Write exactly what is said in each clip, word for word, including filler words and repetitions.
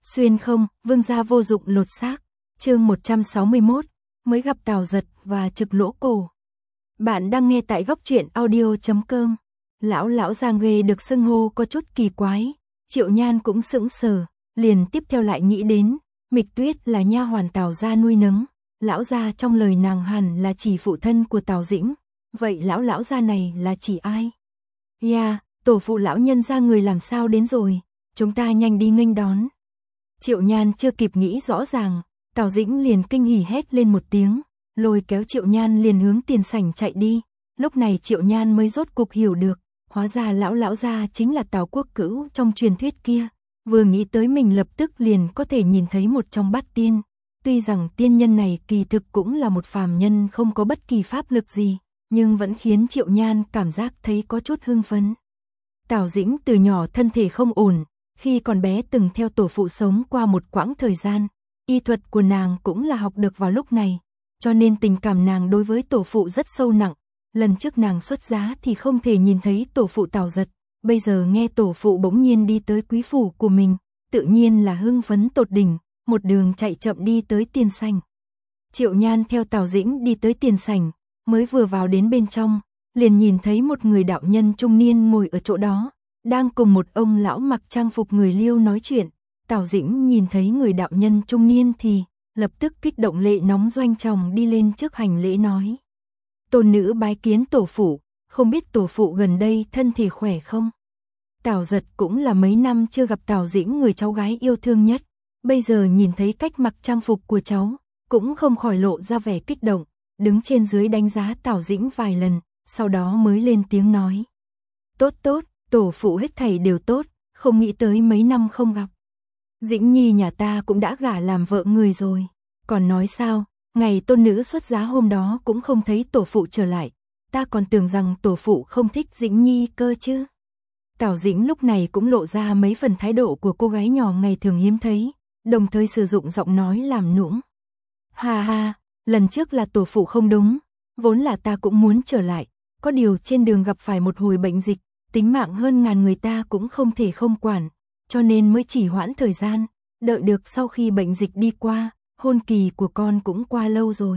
Xuyên không, vương gia vô dụng lột xác. Chương một trăm sáu mươi mốt, mới gặp Tào Giật và Trực Lỗ Cổ. Bạn đang nghe tại góc truyện audio chấm com. Lão lão Giang Ghê được xưng hô có chút kỳ quái, Triệu Nhan cũng sững sờ, liền tiếp theo lại nghĩ đến, Mịch Tuyết là nha hoàn Tào gia nuôi nấng, lão gia trong lời nàng hẳn là chỉ phụ thân của Tào Dĩnh, vậy lão lão gia này là chỉ ai? Ya, yeah, tổ phụ lão nhân gia người làm sao đến rồi, chúng ta nhanh đi nghênh đón. Triệu Nhan chưa kịp nghĩ rõ ràng, Tào Dĩnh liền kinh hỉ hét lên một tiếng, lôi kéo Triệu Nhan liền hướng tiền sảnh chạy đi. Lúc này Triệu Nhan mới rốt cục hiểu được, hóa ra lão lão gia chính là Tào Quốc Cữu trong truyền thuyết kia. Vừa nghĩ tới mình lập tức liền có thể nhìn thấy một trong bát tiên. Tuy rằng tiên nhân này kỳ thực cũng là một phàm nhân không có bất kỳ pháp lực gì, nhưng vẫn khiến Triệu Nhan cảm giác thấy có chút hưng phấn. Tào Dĩnh từ nhỏ thân thể không ổn, khi còn bé từng theo tổ phụ sống qua một quãng thời gian, y thuật của nàng cũng là học được vào lúc này, cho nên tình cảm nàng đối với tổ phụ rất sâu nặng. Lần trước nàng xuất giá thì không thể nhìn thấy tổ phụ Tào Giật, bây giờ nghe tổ phụ bỗng nhiên đi tới quý phủ của mình, tự nhiên là hưng phấn tột đỉnh, một đường chạy chậm đi tới tiền sảnh. Triệu Nhan theo Tào Dĩnh đi tới tiền sảnh, mới vừa vào đến bên trong, liền nhìn thấy một người đạo nhân trung niên ngồi ở chỗ đó, đang cùng một ông lão mặc trang phục người Liêu nói chuyện. Tào Dĩnh nhìn thấy người đạo nhân trung niên thì lập tức kích động lệ nóng doanh chồng đi lên trước hành lễ nói: "Tôn nữ bái kiến tổ phụ, không biết tổ phụ gần đây thân thể khỏe không?" Tào Giật cũng là mấy năm chưa gặp Tào Dĩnh người cháu gái yêu thương nhất, bây giờ nhìn thấy cách mặc trang phục của cháu, cũng không khỏi lộ ra vẻ kích động, đứng trên dưới đánh giá Tào Dĩnh vài lần, sau đó mới lên tiếng nói: "Tốt tốt, tổ phụ hết thảy đều tốt, không nghĩ tới mấy năm không gặp. Dĩnh Nhi nhà ta cũng đã gả làm vợ người rồi, còn nói sao, ngày tôn nữ xuất giá hôm đó cũng không thấy tổ phụ trở lại, ta còn tưởng rằng tổ phụ không thích Dĩnh Nhi cơ chứ." Tào Dĩnh lúc này cũng lộ ra mấy phần thái độ của cô gái nhỏ ngày thường hiếm thấy, đồng thời sử dụng giọng nói làm nũng: "Ha ha, lần trước là tổ phụ không đúng, vốn là ta cũng muốn trở lại, có điều trên đường gặp phải một hồi bệnh dịch, tính mạng hơn ngàn người ta cũng không thể không quản, cho nên mới chỉ hoãn thời gian, đợi được sau khi bệnh dịch đi qua, hôn kỳ của con cũng qua lâu rồi.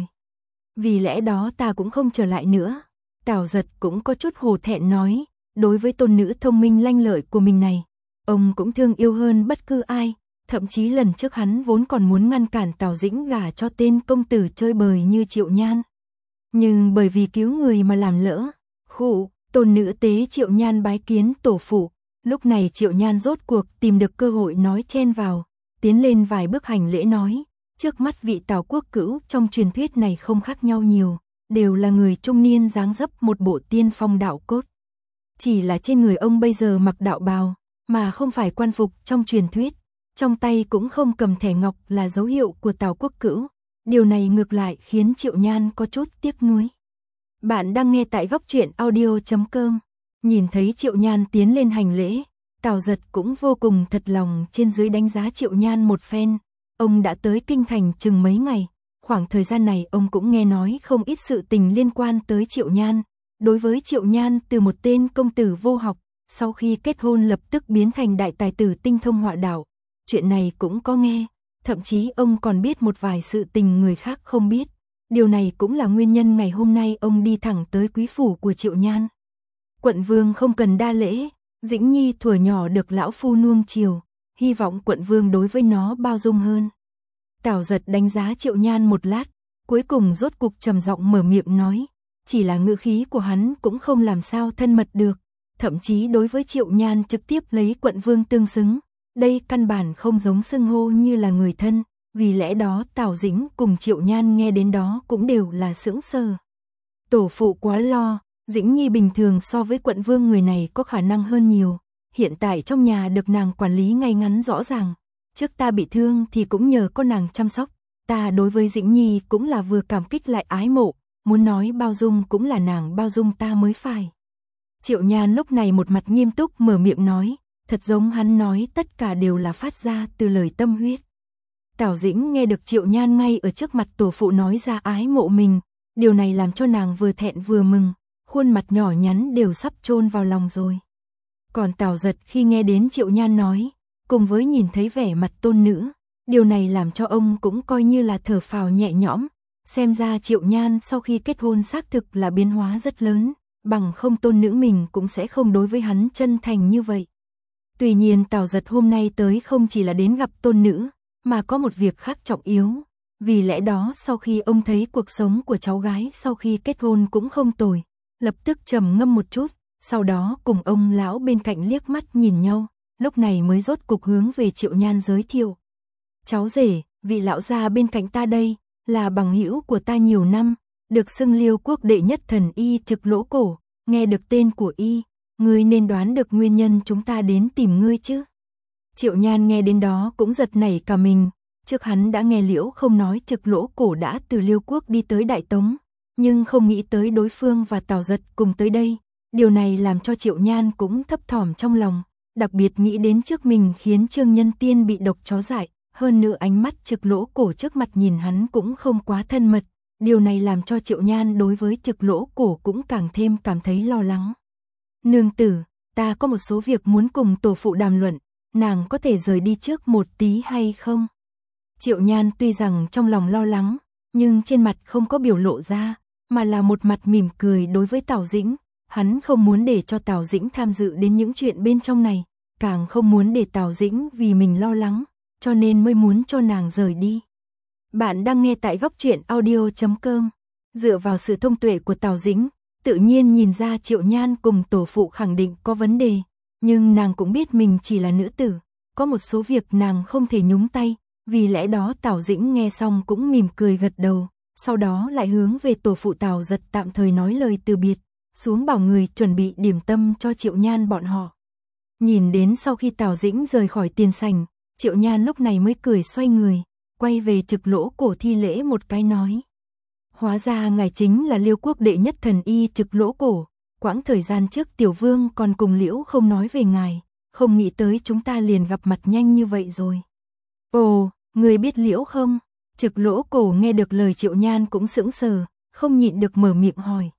Vì lẽ đó ta cũng không trở lại nữa." Tào Giật cũng có chút hổ thẹn nói, đối với tôn nữ thông minh lanh lợi của mình này, ông cũng thương yêu hơn bất cứ ai, thậm chí lần trước hắn vốn còn muốn ngăn cản Tào Dĩnh gả cho tên công tử chơi bời như Triệu Nhan. Nhưng bởi vì cứu người mà làm lỡ, khụ, tôn nữ tế Triệu Nhan bái kiến tổ phụ. Lúc này Triệu Nhan rốt cuộc tìm được cơ hội nói chen vào, tiến lên vài bước hành lễ nói, trước mắt vị Tào Quốc Cữu trong truyền thuyết này không khác nhau nhiều, đều là người trung niên dáng dấp một bộ tiên phong đạo cốt. Chỉ là trên người ông bây giờ mặc đạo bào, mà không phải quan phục trong truyền thuyết, trong tay cũng không cầm thẻ ngọc là dấu hiệu của Tào Quốc Cữu, điều này ngược lại khiến Triệu Nhan có chút tiếc nuối. Bạn đang nghe tại góc truyện audio chấm com. Nhìn thấy Triệu Nhan tiến lên hành lễ, Tào Giật cũng vô cùng thật lòng trên dưới đánh giá Triệu Nhan một phen. Ông đã tới kinh thành chừng mấy ngày, khoảng thời gian này ông cũng nghe nói không ít sự tình liên quan tới Triệu Nhan. Đối với Triệu Nhan từ một tên công tử vô học, sau khi kết hôn lập tức biến thành đại tài tử tinh thông họa đạo, chuyện này cũng có nghe, thậm chí ông còn biết một vài sự tình người khác không biết. Điều này cũng là nguyên nhân ngày hôm nay ông đi thẳng tới quý phủ của Triệu Nhan. "Quận vương không cần đa lễ, Dĩnh Nhi thuở nhỏ được lão phu nuông chiều, hy vọng quận vương đối với nó bao dung hơn." Tào Giật đánh giá Triệu Nhan một lát, cuối cùng rốt cục trầm giọng mở miệng nói, chỉ là ngữ khí của hắn cũng không làm sao thân mật được, thậm chí đối với Triệu Nhan trực tiếp lấy quận vương tương xứng, đây căn bản không giống xưng hô như là người thân, vì lẽ đó Tào Dĩnh cùng Triệu Nhan nghe đến đó cũng đều là sững sờ. "Tổ phụ quá lo, Dĩnh Nhi bình thường so với quận vương người này có khả năng hơn nhiều, hiện tại trong nhà được nàng quản lý ngay ngắn rõ ràng, trước ta bị thương thì cũng nhờ có nàng chăm sóc, ta đối với Dĩnh Nhi cũng là vừa cảm kích lại ái mộ, muốn nói bao dung cũng là nàng bao dung ta mới phải." Triệu Nhan lúc này một mặt nghiêm túc mở miệng nói, thật giống hắn nói tất cả đều là phát ra từ lời tâm huyết. Tào Dĩnh nghe được Triệu Nhan ngay ở trước mặt tổ phụ nói ra ái mộ mình, điều này làm cho nàng vừa thẹn vừa mừng, khuôn mặt nhỏ nhắn đều sắp chôn vào lòng rồi. Còn Tào Giật khi nghe đến Triệu Nhan nói, cùng với nhìn thấy vẻ mặt tôn nữ, điều này làm cho ông cũng coi như là thở phào nhẹ nhõm, xem ra Triệu Nhan sau khi kết hôn xác thực là biến hóa rất lớn, bằng không tôn nữ mình cũng sẽ không đối với hắn chân thành như vậy. Tuy nhiên Tào Giật hôm nay tới không chỉ là đến gặp tôn nữ, mà có một việc khác trọng yếu, vì lẽ đó sau khi ông thấy cuộc sống của cháu gái sau khi kết hôn cũng không tồi, lập tức trầm ngâm một chút, sau đó cùng ông lão bên cạnh liếc mắt nhìn nhau, lúc này mới rốt cục hướng về Triệu Nhan giới thiệu. Cháu rể, vị lão già bên cạnh ta đây, là bằng hữu của ta nhiều năm, được xưng Liêu quốc đệ nhất thần y Trực Lỗ Cổ, nghe được tên của y, ngươi nên đoán được nguyên nhân chúng ta đến tìm ngươi chứ. Triệu Nhan nghe đến đó cũng giật nảy cả mình, trước hắn đã nghe Liễu không nói Trực Lỗ Cổ đã từ Liêu quốc đi tới Đại Tống, nhưng không nghĩ tới đối phương và Tào Giật cùng tới đây, điều này làm cho Triệu Nhan cũng thấp thỏm trong lòng, đặc biệt nghĩ đến trước mình khiến Trương Nhân Tiên bị độc chó dại, hơn nữa ánh mắt Trực Lỗ Cổ trước mặt nhìn hắn cũng không quá thân mật, điều này làm cho Triệu Nhan đối với Trực Lỗ Cổ cũng càng thêm cảm thấy lo lắng. Nương tử, ta có một số việc muốn cùng tổ phụ đàm luận, nàng có thể rời đi trước một tí hay không? Triệu Nhan tuy rằng trong lòng lo lắng, nhưng trên mặt không có biểu lộ ra, mà là một mặt mỉm cười đối với Tào Dĩnh, hắn không muốn để cho Tào Dĩnh tham dự đến những chuyện bên trong này, càng không muốn để Tào Dĩnh vì mình lo lắng, cho nên mới muốn cho nàng rời đi. Bạn đang nghe tại góc truyện audio chấm com. Dựa vào sự thông tuệ của Tào Dĩnh, tự nhiên nhìn ra Triệu Nhan cùng tổ phụ khẳng định có vấn đề, nhưng nàng cũng biết mình chỉ là nữ tử, có một số việc nàng không thể nhúng tay, vì lẽ đó Tào Dĩnh nghe xong cũng mỉm cười gật đầu, sau đó lại hướng về tổ phụ Tào Giật tạm thời nói lời từ biệt, xuống bảo người chuẩn bị điểm tâm cho Triệu Nhan bọn họ. Nhìn đến sau khi Tào Dĩnh rời khỏi tiền sảnh, Triệu Nhan lúc này mới cười xoay người, quay về Trực Lỗ Cổ thi lễ một cái nói. Hóa ra ngài chính là Liêu quốc đệ nhất thần y Trực Lỗ Cổ, quãng thời gian trước Tiểu Vương còn cùng Liễu không nói về ngài, không nghĩ tới chúng ta liền gặp mặt nhanh như vậy rồi. Ồ, người biết Liễu không? Trực Lỗ Cổ nghe được lời Triệu Nhan cũng sững sờ, không nhịn được mở miệng hỏi.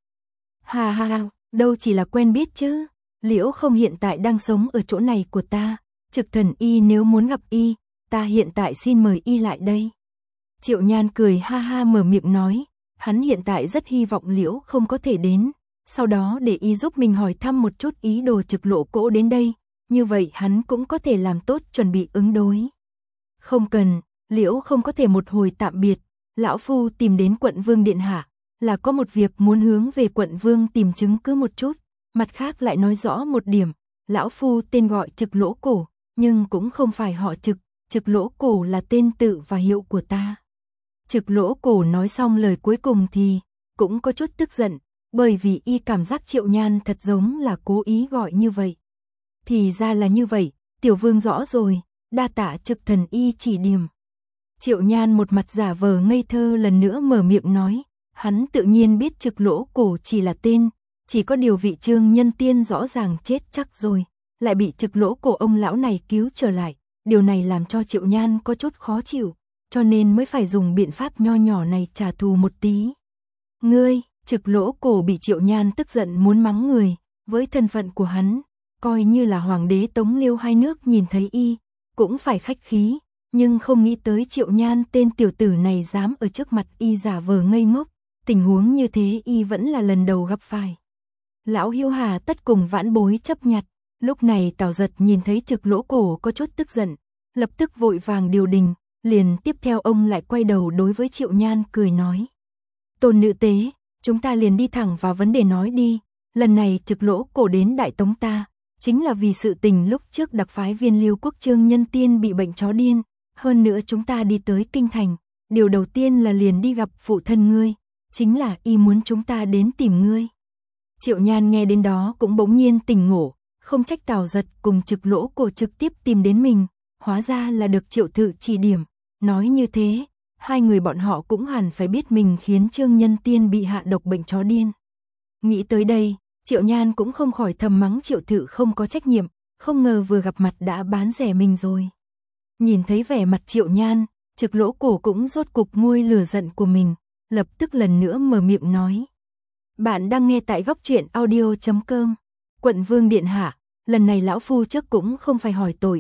Hà hà hà, đâu chỉ là quen biết chứ, Liễu không hiện tại đang sống ở chỗ này của ta, Trực thần y nếu muốn gặp y, ta hiện tại xin mời y lại đây. Triệu Nhan cười ha ha mở miệng nói, hắn hiện tại rất hy vọng Liễu không có thể đến, sau đó để y giúp mình hỏi thăm một chút ý đồ Trực Lỗ Cổ đến đây, như vậy hắn cũng có thể làm tốt chuẩn bị ứng đối. Không cần, Liễu không có thể một hồi tạm biệt, lão phu tìm đến quận vương điện hạ, là có một việc muốn hướng về quận vương tìm chứng cứ một chút, mặt khác lại nói rõ một điểm, lão phu tên gọi Trực Lỗ Cổ, nhưng cũng không phải họ Trực, Trực Lỗ Cổ là tên tự và hiệu của ta. Trực Lỗ Cổ nói xong lời cuối cùng thì cũng có chút tức giận, bởi vì y cảm giác Triệu Nhan thật giống là cố ý gọi như vậy. Thì ra là như vậy, tiểu vương rõ rồi, đa tạ Trực thần y chỉ điểm. Triệu Nhan một mặt giả vờ ngây thơ lần nữa mở miệng nói, hắn tự nhiên biết Trực Lỗ Cổ chỉ là tên, chỉ có điều vị Trương Nhân Tiên rõ ràng chết chắc rồi, lại bị Trực Lỗ Cổ ông lão này cứu trở lại, điều này làm cho Triệu Nhan có chút khó chịu, cho nên mới phải dùng biện pháp nho nhỏ này trả thù một tí. Ngươi, Trực Lỗ Cổ bị Triệu Nhan tức giận muốn mắng người, với thân phận của hắn, coi như là hoàng đế Tống Liêu hai nước nhìn thấy y, cũng phải khách khí, nhưng không nghĩ tới Triệu Nhan tên tiểu tử này dám ở trước mặt y giả vờ ngây ngốc, tình huống như thế y vẫn là lần đầu gặp phải. Lão Hiếu Hà tất cùng vãn bối chấp nhặt, lúc này Tào Giật nhìn thấy Trực Lỗ Cổ có chút tức giận, lập tức vội vàng điều đình, liền tiếp theo ông lại quay đầu đối với Triệu Nhan cười nói. Tôn nữ tế, chúng ta liền đi thẳng vào vấn đề nói đi, lần này Trực Lỗ Cổ đến Đại Tống ta, chính là vì sự tình lúc trước đặc phái viên Liêu quốc Trương Nhân Tiên bị bệnh chó điên, hơn nữa chúng ta đi tới kinh thành, điều đầu tiên là liền đi gặp phụ thân ngươi, chính là y muốn chúng ta đến tìm ngươi. Triệu Nhan nghe đến đó cũng bỗng nhiên tỉnh ngộ, không trách Tào Giật cùng Trực Lỗ Cổ trực tiếp tìm đến mình, hóa ra là được Triệu Thự chỉ điểm, nói như thế, hai người bọn họ cũng hẳn phải biết mình khiến Trương Nhân Tiên bị hạ độc bệnh chó điên. Nghĩ tới đây, Triệu Nhan cũng không khỏi thầm mắng Triệu Thự không có trách nhiệm, không ngờ vừa gặp mặt đã bán rẻ mình rồi. Nhìn thấy vẻ mặt Triệu Nhan, Trực Lỗ Cổ cũng rốt cục nguôi lửa giận của mình, lập tức lần nữa mở miệng nói. Bạn đang nghe tại góc truyện audio chấm com. Quận vương điện hạ, lần này lão phu trước cũng không phải hỏi tội,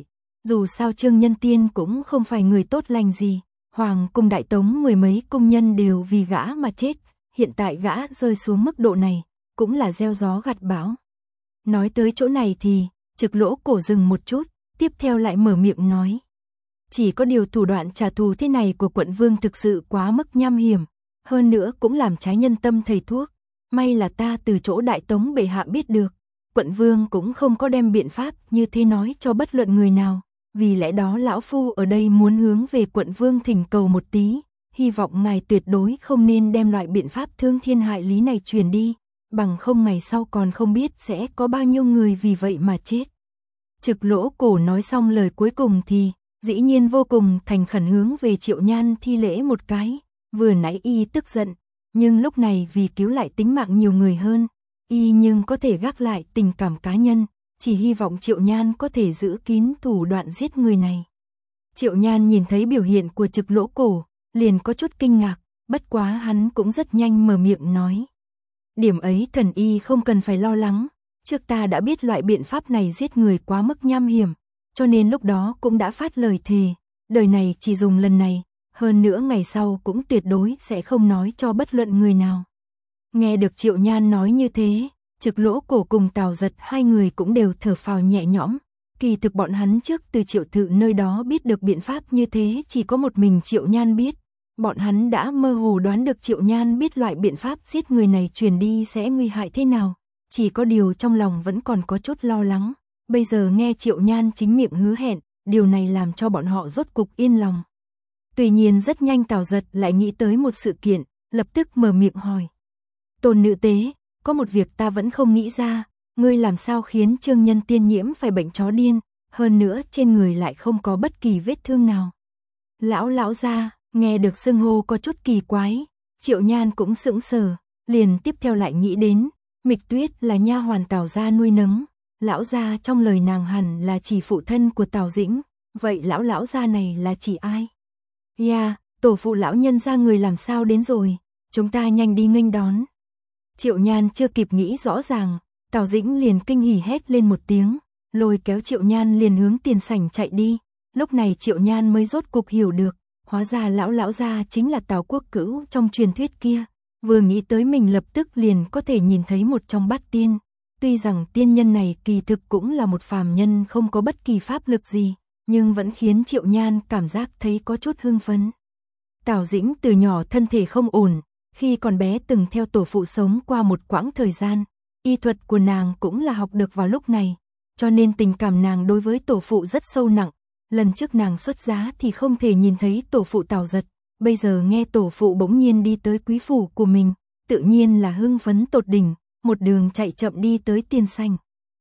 dù sao Trương Nhân Tiên cũng không phải người tốt lành gì, Hoàng cung Đại Tống mười mấy cung nhân đều vì gã mà chết, hiện tại gã rơi xuống mức độ này, cũng là gieo gió gặt bão. Nói tới chỗ này thì, Trực Lỗ Cổ dừng một chút, tiếp theo lại mở miệng nói. Chỉ có điều thủ đoạn trả thù thế này của quận vương thực sự quá mức nham hiểm, hơn nữa cũng làm trái nhân tâm thầy thuốc. May là ta từ chỗ Đại Tống bệ hạ biết được, quận vương cũng không có đem biện pháp như thế nói cho bất luận người nào, vì lẽ đó lão phu ở đây muốn hướng về quận vương thỉnh cầu một tí, hy vọng ngài tuyệt đối không nên đem loại biện pháp thương thiên hại lý này truyền đi, bằng không ngày sau còn không biết sẽ có bao nhiêu người vì vậy mà chết. Trực Lỗ Cổ nói xong lời cuối cùng thì, dĩ nhiên vô cùng thành khẩn hướng về Triệu Nhan thi lễ một cái, vừa nãy y tức giận, nhưng lúc này vì cứu lại tính mạng nhiều người hơn, y nhưng có thể gác lại tình cảm cá nhân, chỉ hy vọng Triệu Nhan có thể giữ kín thủ đoạn giết người này. Triệu Nhan nhìn thấy biểu hiện của Trực Lỗ Cổ, liền có chút kinh ngạc, bất quá hắn cũng rất nhanh mở miệng nói. Điểm ấy thần y không cần phải lo lắng, trước ta đã biết loại biện pháp này giết người quá mức nham hiểm, cho nên lúc đó cũng đã phát lời thề, đời này chỉ dùng lần này, hơn nữa ngày sau cũng tuyệt đối sẽ không nói cho bất luận người nào. Nghe được Triệu Nhan nói như thế, Trực Lỗ Cổ cùng Tào Giật hai người cũng đều thở phào nhẹ nhõm, kỳ thực bọn hắn trước từ Triệu Thự nơi đó biết được biện pháp như thế chỉ có một mình Triệu Nhan biết, bọn hắn đã mơ hồ đoán được Triệu Nhan biết loại biện pháp giết người này truyền đi sẽ nguy hại thế nào, chỉ có điều trong lòng vẫn còn có chút lo lắng, bây giờ nghe Triệu Nhan chính miệng hứa hẹn, điều này làm cho bọn họ rốt cục yên lòng. Tuy nhiên rất nhanh Tào Giật lại nghĩ tới một sự kiện, lập tức mở miệng hỏi. Tôn nữ tế, có một việc ta vẫn không nghĩ ra, ngươi làm sao khiến Trương Nhân Tiên nhiễm phải bệnh chó điên, hơn nữa trên người lại không có bất kỳ vết thương nào. Lão lão gia, nghe được xưng hô có chút kỳ quái, Triệu Nhan cũng sững sờ, liền tiếp theo lại nghĩ đến, Mịch Tuyết là nha hoàn Tào gia nuôi nấng, lão gia trong lời nàng hẳn là chỉ phụ thân của Tào Dĩnh, vậy lão lão gia này là chỉ ai? Ya, yeah, tổ phụ lão nhân gia người làm sao đến rồi, chúng ta nhanh đi nghênh đón. Triệu Nhan chưa kịp nghĩ rõ ràng, Tào Dĩnh liền kinh hỉ hét lên một tiếng, lôi kéo Triệu Nhan liền hướng tiền sảnh chạy đi, lúc này Triệu Nhan mới rốt cục hiểu được, hóa ra lão lão gia chính là Tào Quốc Cữu trong truyền thuyết kia, vừa nghĩ tới mình lập tức liền có thể nhìn thấy một trong bát tiên, tuy rằng tiên nhân này kỳ thực cũng là một phàm nhân không có bất kỳ pháp lực gì, nhưng vẫn khiến Triệu Nhan cảm giác thấy có chút hưng phấn. Tào Dĩnh từ nhỏ thân thể không ổn, khi còn bé từng theo tổ phụ sống qua một quãng thời gian, y thuật của nàng cũng là học được vào lúc này, cho nên tình cảm nàng đối với tổ phụ rất sâu nặng, lần trước nàng xuất giá thì không thể nhìn thấy tổ phụ Tào Giật, bây giờ nghe tổ phụ bỗng nhiên đi tới quý phủ của mình, tự nhiên là hưng phấn tột đỉnh, một đường chạy chậm đi tới tiền sảnh.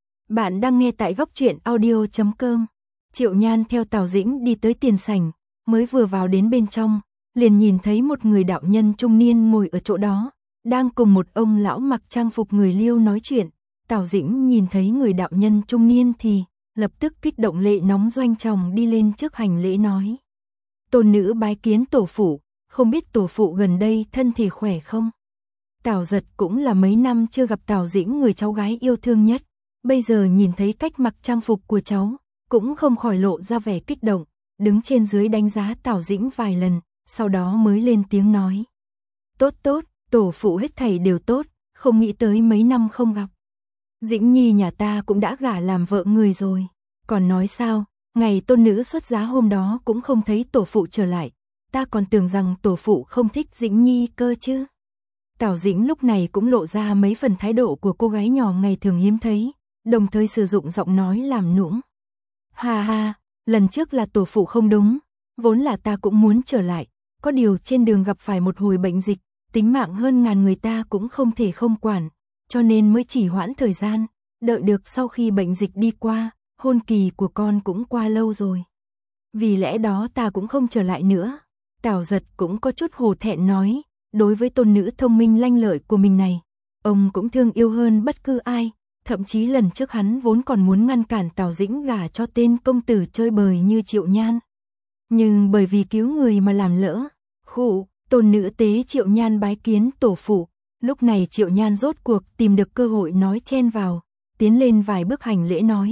Bạn đang nghe tại góc truyện audio chấm com. Triệu Nhan theo Tào Dĩnh đi tới tiền sảnh, mới vừa vào đến bên trong, liền nhìn thấy một người đạo nhân trung niên ngồi ở chỗ đó, đang cùng một ông lão mặc trang phục người Liêu nói chuyện. Tào Dĩnh nhìn thấy người đạo nhân trung niên thì lập tức kích động lệ nóng doanh tròng đi lên trước hành lễ nói. Tôn nữ bái kiến tổ phụ, không biết tổ phụ gần đây thân thể khỏe không? Tào Giật cũng là mấy năm chưa gặp Tào Dĩnh người cháu gái yêu thương nhất, bây giờ nhìn thấy cách mặc trang phục của cháu, cũng không khỏi lộ ra vẻ kích động, đứng trên dưới đánh giá Tào Dĩnh vài lần, sau đó mới lên tiếng nói. Tốt tốt, tổ phụ hết thảy đều tốt, không nghĩ tới mấy năm không gặp. Dĩnh Nhi nhà ta cũng đã gả làm vợ người rồi, còn nói sao, ngày tôn nữ xuất giá hôm đó cũng không thấy tổ phụ trở lại, ta còn tưởng rằng tổ phụ không thích Dĩnh Nhi cơ chứ. Tào Dĩnh lúc này cũng lộ ra mấy phần thái độ của cô gái nhỏ ngày thường hiếm thấy, đồng thời sử dụng giọng nói làm nũng. Ha ha, lần trước là tổ phụ không đúng, vốn là ta cũng muốn trở lại, có điều trên đường gặp phải một hồi bệnh dịch, tính mạng hơn ngàn người ta cũng không thể không quản, cho nên mới chỉ hoãn thời gian, đợi được sau khi bệnh dịch đi qua, hôn kỳ của con cũng qua lâu rồi. Vì lẽ đó ta cũng không trở lại nữa. Tào Giật cũng có chút hổ thẹn nói, đối với tôn nữ thông minh lanh lợi của mình này, ông cũng thương yêu hơn bất cứ ai, thậm chí lần trước hắn vốn còn muốn ngăn cản Tào Dĩnh gả cho tên công tử chơi bời như Triệu Nhan. Nhưng bởi vì cứu người mà làm lỡ, khụ, tôn nữ tế Triệu Nhan bái kiến tổ phụ, lúc này Triệu Nhan rốt cuộc tìm được cơ hội nói chen vào, tiến lên vài bước hành lễ nói,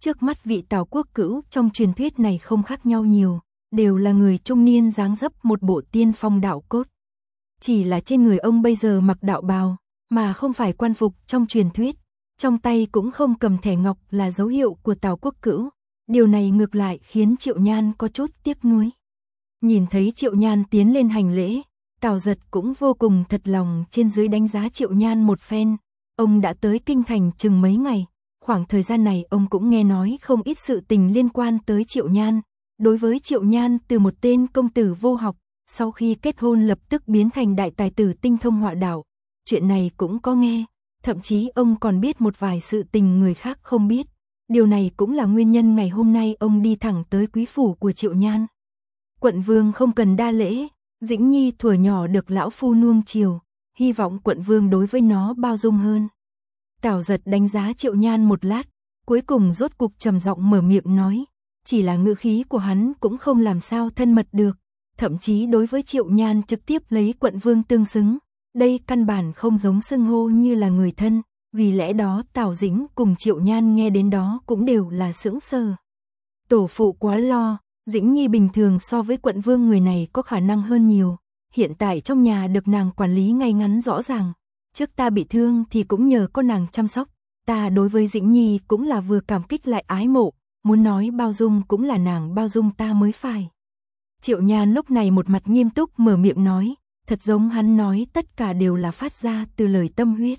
Trước mắt vị Tào quốc cữu trong truyền thuyết này không khác nhau nhiều, đều là người trung niên dáng dấp một bộ tiên phong đạo cốt. Chỉ là trên người ông bây giờ mặc đạo bào, mà không phải quan phục trong truyền thuyết, trong tay cũng không cầm thẻ ngọc là dấu hiệu của Tào quốc cữu. Điều này ngược lại khiến Triệu Nhan có chút tiếc nuối. Nhìn thấy Triệu Nhan tiến lên hành lễ, Tào Giật cũng vô cùng thật lòng trên dưới đánh giá Triệu Nhan một phen. Ông đã tới kinh thành chừng mấy ngày, khoảng thời gian này ông cũng nghe nói không ít sự tình liên quan tới Triệu Nhan. Đối với Triệu Nhan từ một tên công tử vô học, sau khi kết hôn lập tức biến thành đại tài tử tinh thông họa đạo, chuyện này cũng có nghe, thậm chí ông còn biết một vài sự tình người khác không biết. Điều này cũng là nguyên nhân ngày hôm nay ông đi thẳng tới quý phủ của Triệu Nhan. Quận vương không cần đa lễ, Dĩnh Nhi thuở nhỏ được lão phu nuông chiều, hy vọng quận vương đối với nó bao dung hơn. Tào Giật đánh giá Triệu Nhan một lát, cuối cùng rốt cục trầm giọng mở miệng nói, chỉ là ngữ khí của hắn cũng không làm sao thân mật được, thậm chí đối với Triệu Nhan trực tiếp lấy quận vương tương xứng, đây căn bản không giống xưng hô như là người thân. Vì lẽ đó Tào Dĩnh cùng Triệu Nhan nghe đến đó cũng đều là sững sờ. Tổ phụ quá lo, Dĩnh Nhi bình thường so với quận vương người này có khả năng hơn nhiều, hiện tại trong nhà được nàng quản lý ngay ngắn rõ ràng, trước ta bị thương thì cũng nhờ có nàng chăm sóc, ta đối với Dĩnh Nhi cũng là vừa cảm kích lại ái mộ, muốn nói bao dung cũng là nàng bao dung ta mới phải. Triệu Nhan lúc này một mặt nghiêm túc mở miệng nói, thật giống hắn nói tất cả đều là phát ra từ lời tâm huyết.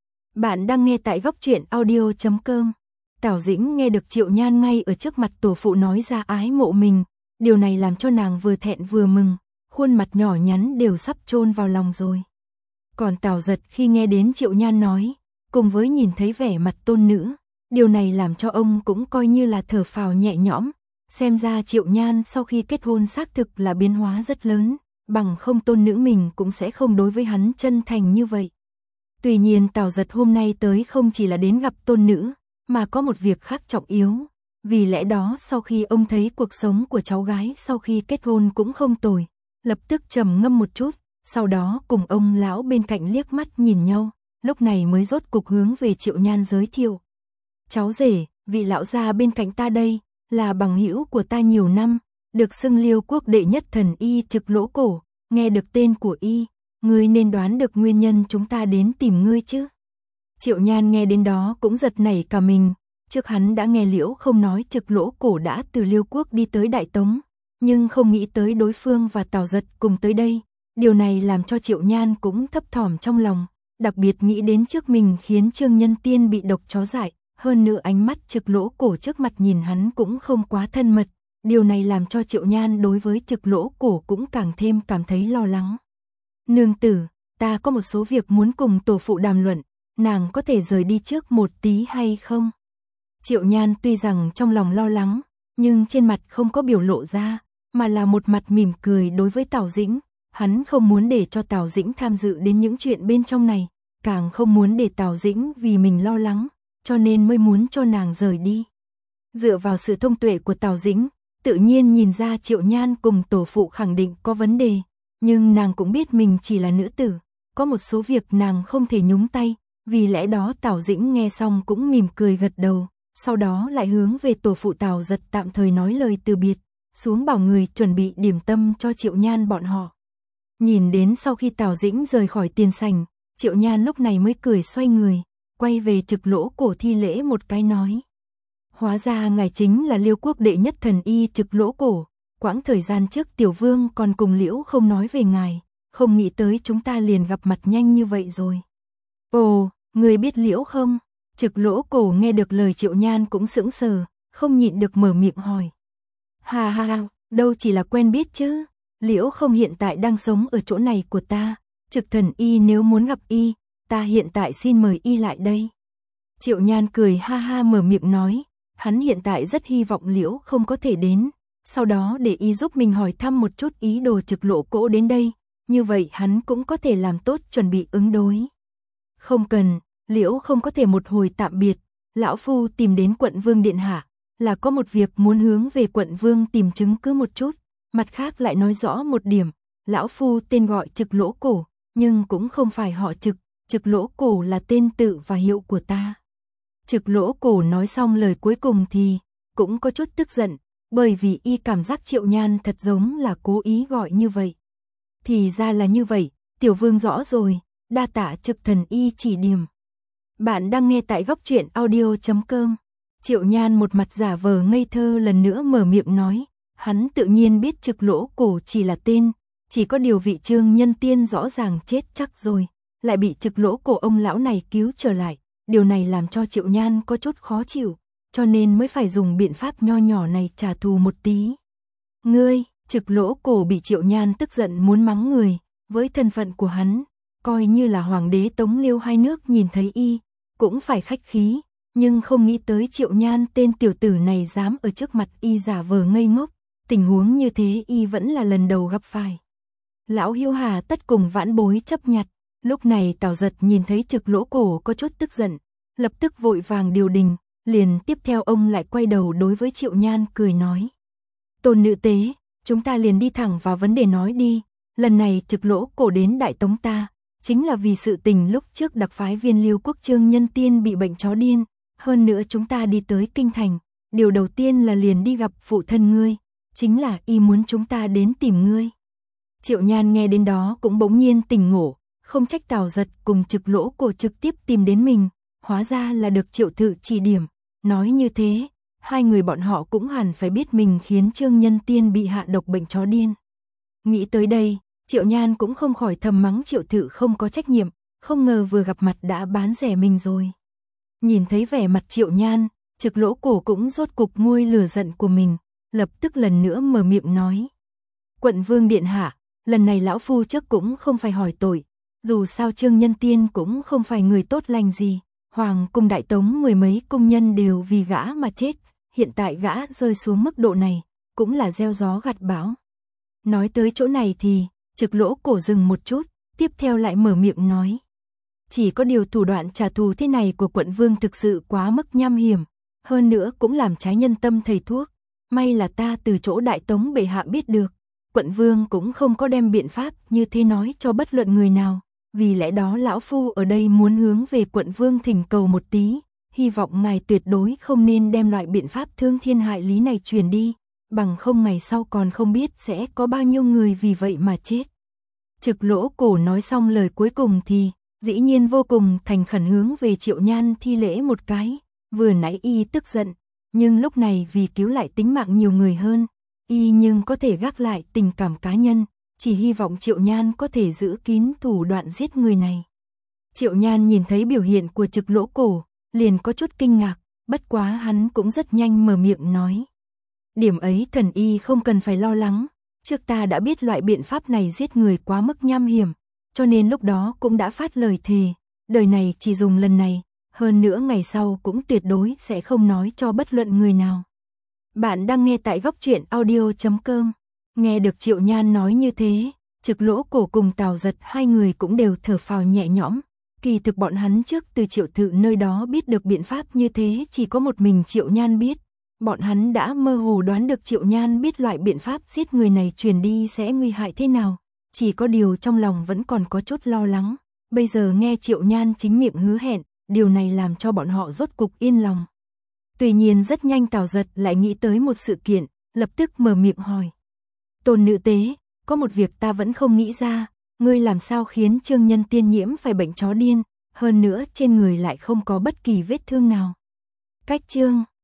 Bạn đang nghe tại góc truyện audio chấm com. Tào Dĩnh nghe được Triệu Nhan ngay ở trước mặt tổ phụ nói ra ái mộ mình, điều này làm cho nàng vừa thẹn vừa mừng, khuôn mặt nhỏ nhắn đều sắp chôn vào lòng rồi. Còn Tào Giật khi nghe đến Triệu Nhan nói, cùng với nhìn thấy vẻ mặt tôn nữ, điều này làm cho ông cũng coi như là thở phào nhẹ nhõm, xem ra Triệu Nhan sau khi kết hôn xác thực là biến hóa rất lớn, bằng không tôn nữ mình cũng sẽ không đối với hắn chân thành như vậy. Tuy nhiên Tào Giật hôm nay tới không chỉ là đến gặp tôn nữ, mà có một việc khác trọng yếu. Vì lẽ đó sau khi ông thấy cuộc sống của cháu gái sau khi kết hôn cũng không tồi, lập tức trầm ngâm một chút, sau đó cùng ông lão bên cạnh liếc mắt nhìn nhau, lúc này mới rốt cục hướng về Triệu Nhan giới thiệu. Cháu rể, vị lão gia bên cạnh ta đây, là bằng hữu của ta nhiều năm, được xưng Liêu quốc đệ nhất thần y Trực Lỗ Cổ, nghe được tên của y. Ngươi nên đoán được nguyên nhân chúng ta đến tìm ngươi chứ. Triệu Nhan nghe đến đó cũng giật nảy cả mình, trước hắn đã nghe Liễu không nói Trực Lỗ Cổ đã từ Liêu quốc đi tới Đại Tống, nhưng không nghĩ tới đối phương và Tào Giật cùng tới đây, điều này làm cho Triệu Nhan cũng thấp thỏm trong lòng, đặc biệt nghĩ đến trước mình khiến Trương Nhân Tiên bị độc chó dại, hơn nữa ánh mắt Trực Lỗ Cổ trước mặt nhìn hắn cũng không quá thân mật, điều này làm cho Triệu Nhan đối với Trực Lỗ Cổ cũng càng thêm cảm thấy lo lắng. Nương tử, ta có một số việc muốn cùng tổ phụ đàm luận, nàng có thể rời đi trước một tí hay không? Triệu Nhan tuy rằng trong lòng lo lắng, nhưng trên mặt không có biểu lộ ra, mà là một mặt mỉm cười đối với Tào Dĩnh. Hắn không muốn để cho Tào Dĩnh tham dự đến những chuyện bên trong này, càng không muốn để Tào Dĩnh vì mình lo lắng, cho nên mới muốn cho nàng rời đi. Dựa vào sự thông tuệ của Tào Dĩnh, tự nhiên nhìn ra Triệu Nhan cùng tổ phụ khẳng định có vấn đề. Nhưng nàng cũng biết mình chỉ là nữ tử, có một số việc nàng không thể nhúng tay, vì lẽ đó Tào Dĩnh nghe xong cũng mỉm cười gật đầu, sau đó lại hướng về tổ phụ Tào Giật tạm thời nói lời từ biệt, xuống bảo người chuẩn bị điểm tâm cho Triệu Nhan bọn họ. Nhìn đến sau khi Tào Dĩnh rời khỏi tiền sảnh, Triệu Nhan lúc này mới cười xoay người, quay về Trực Lỗ Cổ thi lễ một cái nói. Hóa ra ngài chính là Liêu quốc đệ nhất thần y Trực Lỗ Cổ. Quãng thời gian trước Tiểu Vương còn cùng Liễu không nói về ngài, không nghĩ tới chúng ta liền gặp mặt nhanh như vậy rồi. Ồ, người biết Liễu không? Trực Lỗ Cổ nghe được lời Triệu Nhan cũng sững sờ, không nhịn được mở miệng hỏi. Hà hà hà, đâu chỉ là quen biết chứ, Liễu không hiện tại đang sống ở chỗ này của ta, Trực thần y nếu muốn gặp y, ta hiện tại xin mời y lại đây. Triệu Nhan cười ha ha mở miệng nói, hắn hiện tại rất hy vọng Liễu không có thể đến. Sau đó để y giúp mình hỏi thăm một chút ý đồ Trực Lỗ Cổ đến đây, như vậy hắn cũng có thể làm tốt chuẩn bị ứng đối. Không cần, Liễu không có thể một hồi tạm biệt, lão phu tìm đến quận vương điện hạ, là có một việc muốn hướng về quận vương tìm chứng cứ một chút, mặt khác lại nói rõ một điểm, lão phu tên gọi Trực Lỗ Cổ, nhưng cũng không phải họ Trực, Trực Lỗ Cổ là tên tự và hiệu của ta. Trực Lỗ Cổ nói xong lời cuối cùng thì cũng có chút tức giận, bởi vì y cảm giác Triệu Nhan thật giống là cố ý gọi như vậy. Thì ra là như vậy, tiểu vương rõ rồi, đa tạ Trực thần y chỉ điểm. Bạn đang nghe tại góc truyện audio chấm com. Triệu Nhan một mặt giả vờ ngây thơ lần nữa mở miệng nói, hắn tự nhiên biết Trực Lỗ Cổ chỉ là tên, chỉ có điều vị Trương Nhân Tiên rõ ràng chết chắc rồi, lại bị Trực Lỗ Cổ ông lão này cứu trở lại, điều này làm cho Triệu Nhan có chút khó chịu, cho nên mới phải dùng biện pháp nho nhỏ này trả thù một tí. Ngươi, Trực Lỗ Cổ bị Triệu Nhan tức giận muốn mắng người, với thân phận của hắn, coi như là hoàng đế Tống Liêu hai nước nhìn thấy y, cũng phải khách khí, nhưng không nghĩ tới Triệu Nhan tên tiểu tử này dám ở trước mặt y giả vờ ngây ngốc, tình huống như thế y vẫn là lần đầu gặp phải. Lão Hiếu Hà tất cùng vãn bối chấp nhặt, lúc này Tào Giật nhìn thấy Trực Lỗ Cổ có chút tức giận, lập tức vội vàng điều đình, liền tiếp theo ông lại quay đầu đối với Triệu Nhan cười nói. Tôn nữ tế, chúng ta liền đi thẳng vào vấn đề nói đi, lần này Trực Lỗ Cổ đến Đại Tống ta, chính là vì sự tình lúc trước đặc phái viên Liêu Quốc Trương Nhân Tiên bị bệnh chó điên, hơn nữa chúng ta đi tới Kinh Thành, điều đầu tiên là liền đi gặp phụ thân ngươi, chính là y muốn chúng ta đến tìm ngươi. Triệu Nhan nghe đến đó cũng bỗng nhiên tỉnh ngộ, không trách Tào Giật cùng Trực Lỗ Cổ trực tiếp tìm đến mình, hóa ra là được Triệu Thự chỉ điểm, nói như thế, hai người bọn họ cũng hẳn phải biết mình khiến Trương Nhân Tiên bị hạ độc bệnh chó điên. Nghĩ tới đây, Triệu Nhan cũng không khỏi thầm mắng Triệu Thự không có trách nhiệm, không ngờ vừa gặp mặt đã bán rẻ mình rồi. Nhìn thấy vẻ mặt Triệu Nhan, Trực Lỗ Cổ cũng rốt cục nguôi lửa giận của mình, lập tức lần nữa mở miệng nói. Quận vương điện hạ, lần này lão phu trước cũng không phải hỏi tội, dù sao Trương Nhân Tiên cũng không phải người tốt lành gì, hoàng cung Đại Tống mười mấy công nhân đều vì gã mà chết, hiện tại gã rơi xuống mức độ này, cũng là gieo gió gặt bão. Nói tới chỗ này thì, Trực Lỗ Cổ dừng một chút, tiếp theo lại mở miệng nói. Chỉ có điều thủ đoạn trả thù thế này của quận vương thực sự quá mức nham hiểm, hơn nữa cũng làm trái nhân tâm thầy thuốc, may là ta từ chỗ Đại Tống bệ hạ biết được, quận vương cũng không có đem biện pháp như thế nói cho bất luận người nào, vì lẽ đó lão phu ở đây muốn hướng về quận vương thỉnh cầu một tí, hy vọng ngài tuyệt đối không nên đem loại biện pháp thương thiên hại lý này truyền đi, bằng không ngày sau còn không biết sẽ có bao nhiêu người vì vậy mà chết. Trực Lỗ Cổ nói xong lời cuối cùng thì, dĩ nhiên vô cùng thành khẩn hướng về Triệu Nhan thi lễ một cái, vừa nãy y tức giận, nhưng lúc này vì cứu lại tính mạng nhiều người hơn, y nhưng có thể gác lại tình cảm cá nhân, chỉ hy vọng Triệu Nhan có thể giữ kín thủ đoạn giết người này. Triệu Nhan nhìn thấy biểu hiện của Trực Lỗ Cổ, liền có chút kinh ngạc, bất quá hắn cũng rất nhanh mở miệng nói. Điểm ấy thần y không cần phải lo lắng, trước ta đã biết loại biện pháp này giết người quá mức nham hiểm, cho nên lúc đó cũng đã phát lời thề, đời này chỉ dùng lần này, hơn nữa ngày sau cũng tuyệt đối sẽ không nói cho bất luận người nào. Bạn đang nghe tại góc truyện audio chấm com. Nghe được Triệu Nhan nói như thế, Trực Lỗ Cổ cùng Tào Giật hai người cũng đều thở phào nhẹ nhõm. Kỳ thực bọn hắn trước từ Triệu Thự nơi đó biết được biện pháp như thế chỉ có một mình Triệu Nhan biết. Bọn hắn đã mơ hồ đoán được Triệu Nhan biết loại biện pháp giết người này truyền đi sẽ nguy hại thế nào. Chỉ có điều trong lòng vẫn còn có chút lo lắng. Bây giờ nghe Triệu Nhan chính miệng hứa hẹn, điều này làm cho bọn họ rốt cục yên lòng. Tuy nhiên rất nhanh Tào Giật lại nghĩ tới một sự kiện, lập tức mở miệng hỏi. Tôn nữ tế, có một việc ta vẫn không nghĩ ra, ngươi làm sao khiến Trương Nhân Tiên nhiễm phải bệnh chó điên, hơn nữa trên người lại không có bất kỳ vết thương nào. Cách Trương